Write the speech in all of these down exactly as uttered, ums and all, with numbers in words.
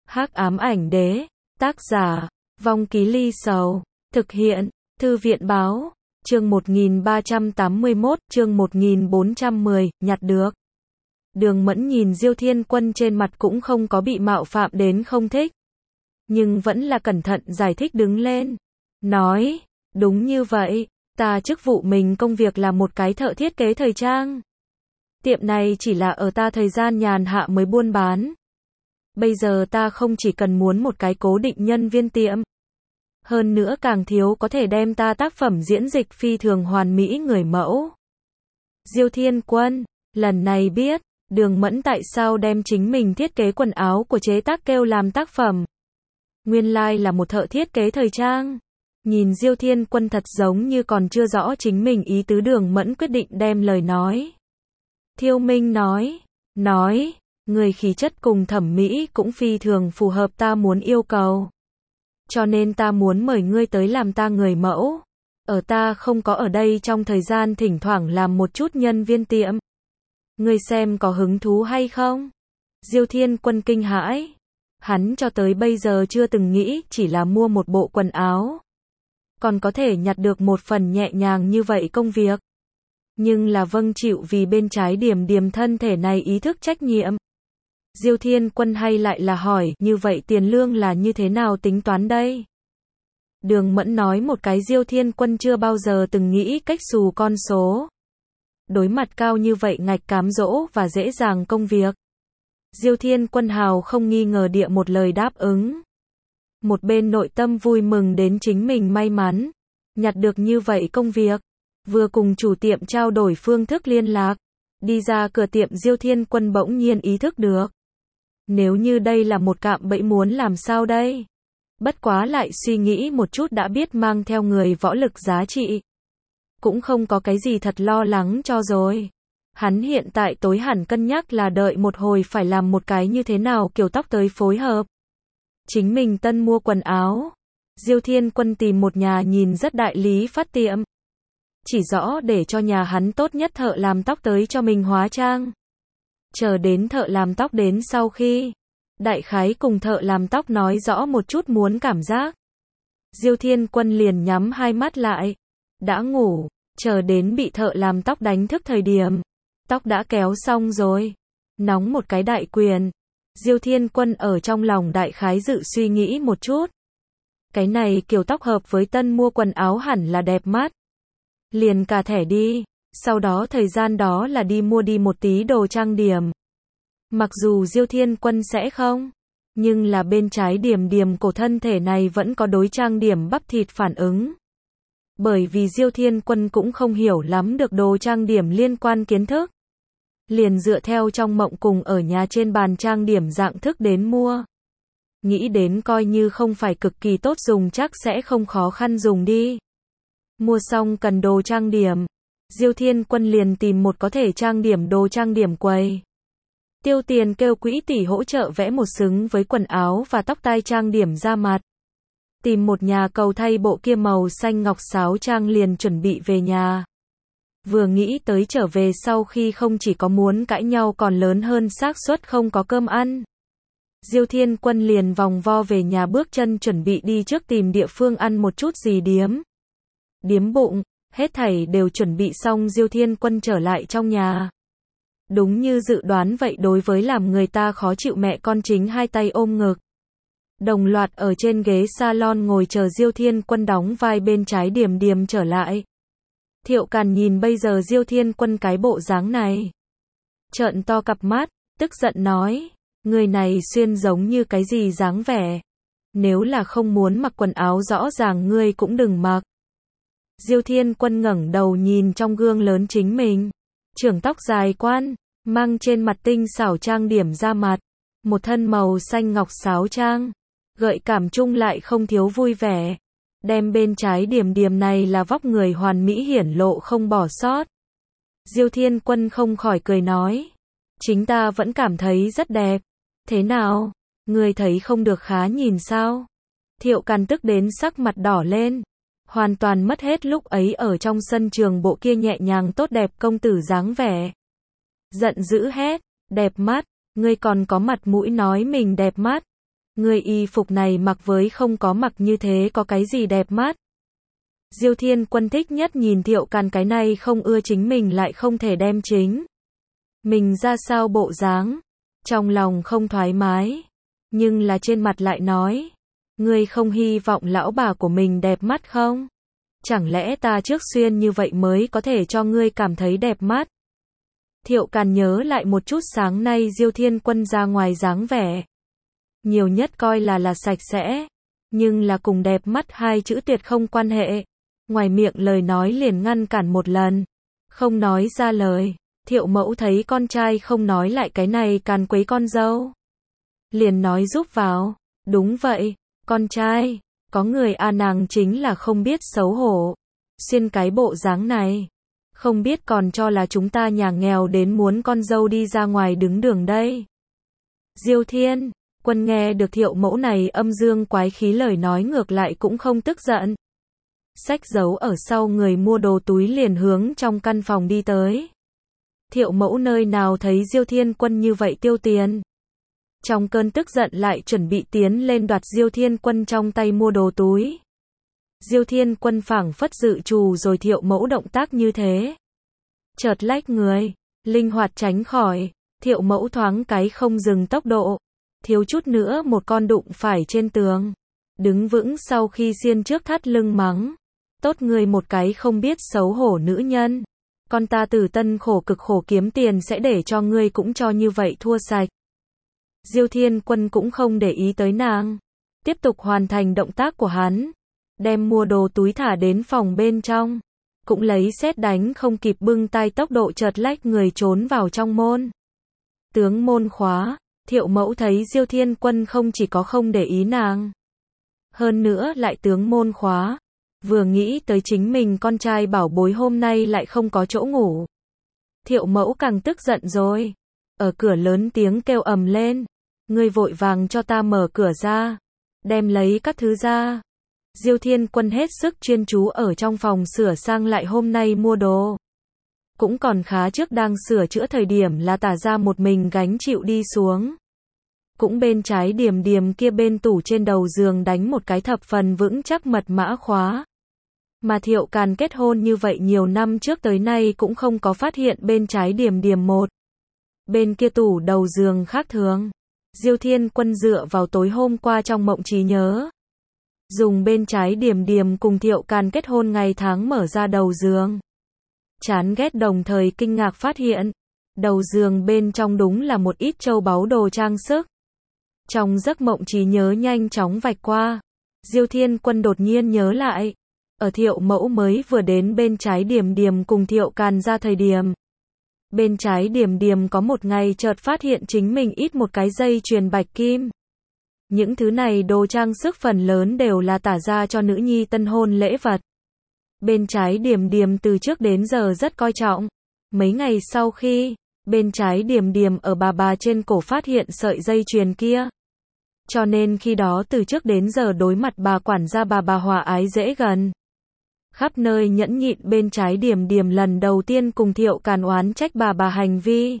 Hắc ám ảnh đế, tác giả, Vong Ký Ly Sầu, thực hiện, Thư viện báo, chương một nghìn ba trăm tám mươi mốt, chương một nghìn bốn trăm mười, nhặt được. Đường Mẫn nhìn Diêu Thiên Quân trên mặt cũng không có bị mạo phạm đến không thích. Nhưng vẫn là cẩn thận giải thích đứng lên. Nói, đúng như vậy, ta chức vụ mình công việc là một cái thợ thiết kế thời trang. Tiệm này chỉ là ở ta thời gian nhàn hạ mới buôn bán. Bây giờ ta không chỉ cần muốn một cái cố định nhân viên tiệm. Hơn nữa càng thiếu có thể đem ta tác phẩm diễn dịch phi thường hoàn mỹ người mẫu. Diêu Thiên Quân, lần này biết, Đường Mẫn tại sao đem chính mình thiết kế quần áo của chế tác kêu làm tác phẩm. Nguyên lai là một thợ thiết kế thời trang. Nhìn Diêu Thiên Quân thật giống như còn chưa rõ chính mình ý tứ, Đường Mẫn quyết định đem lời nói. Thiêu Minh nói, nói, người khí chất cùng thẩm mỹ cũng phi thường phù hợp ta muốn yêu cầu. Cho nên ta muốn mời ngươi tới làm ta người mẫu. Ở ta không có ở đây trong thời gian thỉnh thoảng làm một chút nhân viên tiệm. Ngươi xem có hứng thú hay không? Diêu Thiên Quân kinh hãi. Hắn cho tới bây giờ chưa từng nghĩ chỉ là mua một bộ quần áo. Còn có thể nhặt được một phần nhẹ nhàng như vậy công việc. Nhưng là vâng chịu vì bên trái Điềm Điềm thân thể này ý thức trách nhiệm. Diêu Thiên Quân hay lại là hỏi, như vậy tiền lương là như thế nào tính toán đây? Đường Mẫn nói một cái Diêu Thiên Quân chưa bao giờ từng nghĩ cách xù con số. Đối mặt cao như vậy ngạch cám dỗ và dễ dàng công việc. Diêu Thiên Quân hào không nghi ngờ địa một lời đáp ứng. Một bên nội tâm vui mừng đến chính mình may mắn. Nhặt được như vậy công việc. Vừa cùng chủ tiệm trao đổi phương thức liên lạc. Đi ra cửa tiệm Diêu Thiên Quân bỗng nhiên ý thức được. Nếu như đây là một cạm bẫy muốn làm sao đây? Bất quá lại suy nghĩ một chút đã biết mang theo người võ lực giá trị. Cũng không có cái gì thật lo lắng cho rồi. Hắn hiện tại tối hẳn cân nhắc là đợi một hồi phải làm một cái như thế nào kiểu tóc tới phối hợp. Chính mình tân mua quần áo. Diêu Thiên Quân tìm một nhà nhìn rất đại lý phát tiệm. Chỉ rõ để cho nhà hắn tốt nhất thợ làm tóc tới cho mình hóa trang. Chờ đến thợ làm tóc đến sau khi đại khái cùng thợ làm tóc nói rõ một chút muốn cảm giác. Diêu Thiên Quân liền nhắm hai mắt lại. Đã ngủ, chờ đến bị thợ làm tóc đánh thức thời điểm. Tóc đã kéo xong rồi. Nóng một cái đại quyền. Diêu Thiên Quân ở trong lòng đại khái dự suy nghĩ một chút. Cái này kiểu tóc hợp với tân mua quần áo hẳn là đẹp mắt. Liền cả thẻ đi. Sau đó thời gian đó là đi mua đi một tí đồ trang điểm. Mặc dù Diêu Thiên Quân sẽ không, nhưng là bên trái Điềm Điềm cổ thân thể này vẫn có đối trang điểm bắp thịt phản ứng. Bởi vì Diêu Thiên Quân cũng không hiểu lắm được đồ trang điểm liên quan kiến thức. Liền dựa theo trong mộng cùng ở nhà trên bàn trang điểm dạng thức đến mua. Nghĩ đến coi như không phải cực kỳ tốt dùng chắc sẽ không khó khăn dùng đi. Mua xong cần đồ trang điểm. Diêu Thiên Quân liền tìm một có thể trang điểm đồ trang điểm quầy. Tiêu tiền kêu quỹ tỷ hỗ trợ vẽ một xứng với quần áo và tóc tai trang điểm da mặt. Tìm một nhà cầu thay bộ kia màu xanh ngọc sáo trang liền chuẩn bị về nhà. Vừa nghĩ tới trở về sau khi không chỉ có muốn cãi nhau còn lớn hơn xác suất không có cơm ăn. Diêu Thiên Quân liền vòng vo về nhà bước chân chuẩn bị đi trước tìm địa phương ăn một chút gì điếm. Điếm bụng, hết thảy đều chuẩn bị xong Diêu Thiên Quân trở lại trong nhà. Đúng như dự đoán vậy đối với làm người ta khó chịu mẹ con chính hai tay ôm ngực. Đồng loạt ở trên ghế salon ngồi chờ Diêu Thiên Quân đóng vai bên trái Điềm Điềm trở lại. Thiệu Càn nhìn bây giờ Diêu Thiên Quân cái bộ dáng này. Trợn to cặp mắt, tức giận nói. Người này xuyên giống như cái gì dáng vẻ. Nếu là không muốn mặc quần áo rõ ràng ngươi cũng đừng mặc. Diêu Thiên Quân ngẩng đầu nhìn trong gương lớn chính mình. Trưởng tóc dài quan, mang trên mặt tinh xảo trang điểm da mặt. Một thân màu xanh ngọc sáo trang. Gợi cảm chung lại không thiếu vui vẻ. Đem bên trái Điềm Điềm này là vóc người hoàn mỹ hiển lộ không bỏ sót. Diêu Thiên Quân không khỏi cười nói. Chính ta vẫn cảm thấy rất đẹp. Thế nào? Ngươi thấy không được khá nhìn sao? Thiệu Càn tức đến sắc mặt đỏ lên. Hoàn toàn mất hết lúc ấy ở trong sân trường bộ kia nhẹ nhàng tốt đẹp công tử dáng vẻ. Giận dữ hét, đẹp mắt, ngươi còn có mặt mũi nói mình đẹp mắt. Người y phục này mặc với không có mặc như thế có cái gì đẹp mắt. Diêu Thiên Quân thích nhất nhìn Thiệu Càn cái này không ưa chính mình lại không thể đem chính mình ra sao bộ dáng. Trong lòng không thoải mái, nhưng là trên mặt lại nói, ngươi không hy vọng lão bà của mình đẹp mắt không? Chẳng lẽ ta trước xuyên như vậy mới có thể cho ngươi cảm thấy đẹp mắt? Thiệu Càn nhớ lại một chút sáng nay Diêu Thiên Quân ra ngoài dáng vẻ. Nhiều nhất coi là là sạch sẽ, nhưng là cùng đẹp mắt hai chữ tuyệt không quan hệ. Ngoài miệng lời nói liền ngăn cản một lần, không nói ra lời. Thiệu mẫu thấy con trai không nói lại cái này càn quấy con dâu, liền nói giúp vào, đúng vậy, con trai, có người à nàng chính là không biết xấu hổ, xuyên cái bộ dáng này, không biết còn cho là chúng ta nhà nghèo đến muốn con dâu đi ra ngoài đứng đường đây. Diêu Thiên Quân nghe được Thiệu mẫu này âm dương quái khí lời nói ngược lại cũng không tức giận. Xách giấu ở sau người mua đồ túi liền hướng trong căn phòng đi tới. Thiệu mẫu nơi nào thấy Diêu Thiên Quân như vậy tiêu tiền. Trong cơn tức giận lại chuẩn bị tiến lên đoạt Diêu Thiên Quân trong tay mua đồ túi. Diêu Thiên Quân phảng phất dự trù rồi Thiệu mẫu động tác như thế. Chợt lách người, linh hoạt tránh khỏi, Thiệu mẫu thoáng cái không dừng tốc độ. Thiếu chút nữa một con đụng phải trên tường. Đứng vững sau khi xiên trước thắt lưng mắng. Tốt người một cái không biết xấu hổ nữ nhân. Con ta từ tân khổ cực khổ kiếm tiền sẽ để cho ngươi cũng cho như vậy thua sạch. Diêu Thiên Quân cũng không để ý tới nàng. Tiếp tục hoàn thành động tác của hắn. Đem mua đồ túi thả đến phòng bên trong. Cũng lấy sét đánh không kịp bưng tay tốc độ chợt lách người trốn vào trong môn. Tướng môn khóa. Thiệu mẫu thấy Diêu Thiên Quân không chỉ có không để ý nàng. Hơn nữa lại tướng môn khóa. Vừa nghĩ tới chính mình con trai bảo bối hôm nay lại không có chỗ ngủ. Thiệu mẫu càng tức giận rồi. Ở cửa lớn tiếng kêu ầm lên. Ngươi vội vàng cho ta mở cửa ra. Đem lấy các thứ ra. Diêu Thiên Quân hết sức chuyên chú ở trong phòng sửa sang lại hôm nay mua đồ. Cũng còn khá trước đang sửa chữa thời điểm là tả ra một mình gánh chịu đi xuống. Cũng bên trái Điềm Điềm kia bên tủ trên đầu giường đánh một cái thập phần vững chắc mật mã khóa. Mà Thiệu Càn kết hôn như vậy nhiều năm trước tới nay cũng không có phát hiện bên trái Điềm Điềm một. Bên kia tủ đầu giường khác thường. Diêu Thiên Quân dựa vào tối hôm qua trong mộng trí nhớ. Dùng bên trái Điềm Điềm cùng Thiệu Càn kết hôn ngày tháng mở ra đầu giường. Chán ghét đồng thời kinh ngạc phát hiện. Đầu giường bên trong đúng là một ít châu báu đồ trang sức. Trong giấc mộng trí nhớ nhanh chóng vạch qua. Diêu Thiên Quân đột nhiên nhớ lại. Ở Thiệu mẫu mới vừa đến bên trái Điềm Điềm cùng Thiệu Càn ra thời điểm. Bên trái Điềm Điềm có một ngày chợt phát hiện chính mình ít một cái dây chuyền bạch kim. Những thứ này đồ trang sức phần lớn đều là tả ra cho nữ nhi tân hôn lễ vật. Bên trái Điềm Điềm từ trước đến giờ rất coi trọng. Mấy ngày sau khi, bên trái Điềm Điềm ở bà bà trên cổ phát hiện sợi dây chuyền kia. Cho nên khi đó từ trước đến giờ đối mặt bà quản gia bà bà hòa ái dễ gần. Khắp nơi nhẫn nhịn bên trái Điềm Điềm lần đầu tiên cùng Thiệu Càn oán trách bà bà hành vi.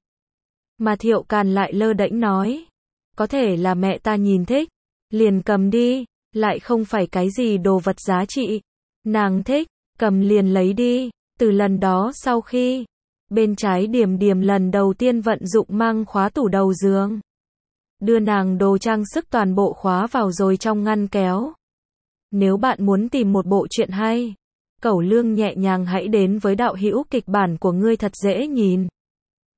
Mà Thiệu Càn lại lơ đễnh nói. Có thể là mẹ ta nhìn thích. Liền cầm đi. Lại không phải cái gì đồ vật giá trị. Nàng thích. Cầm liền lấy đi. Từ lần đó sau khi. Bên trái Điềm Điềm lần đầu tiên vận dụng mang khóa tủ đầu giường. Đưa nàng đồ trang sức toàn bộ khóa vào rồi trong ngăn kéo. Nếu bạn muốn tìm một bộ truyện hay. Cẩu Lương nhẹ nhàng hãy đến với đạo hữu kịch bản của ngươi thật dễ nhìn.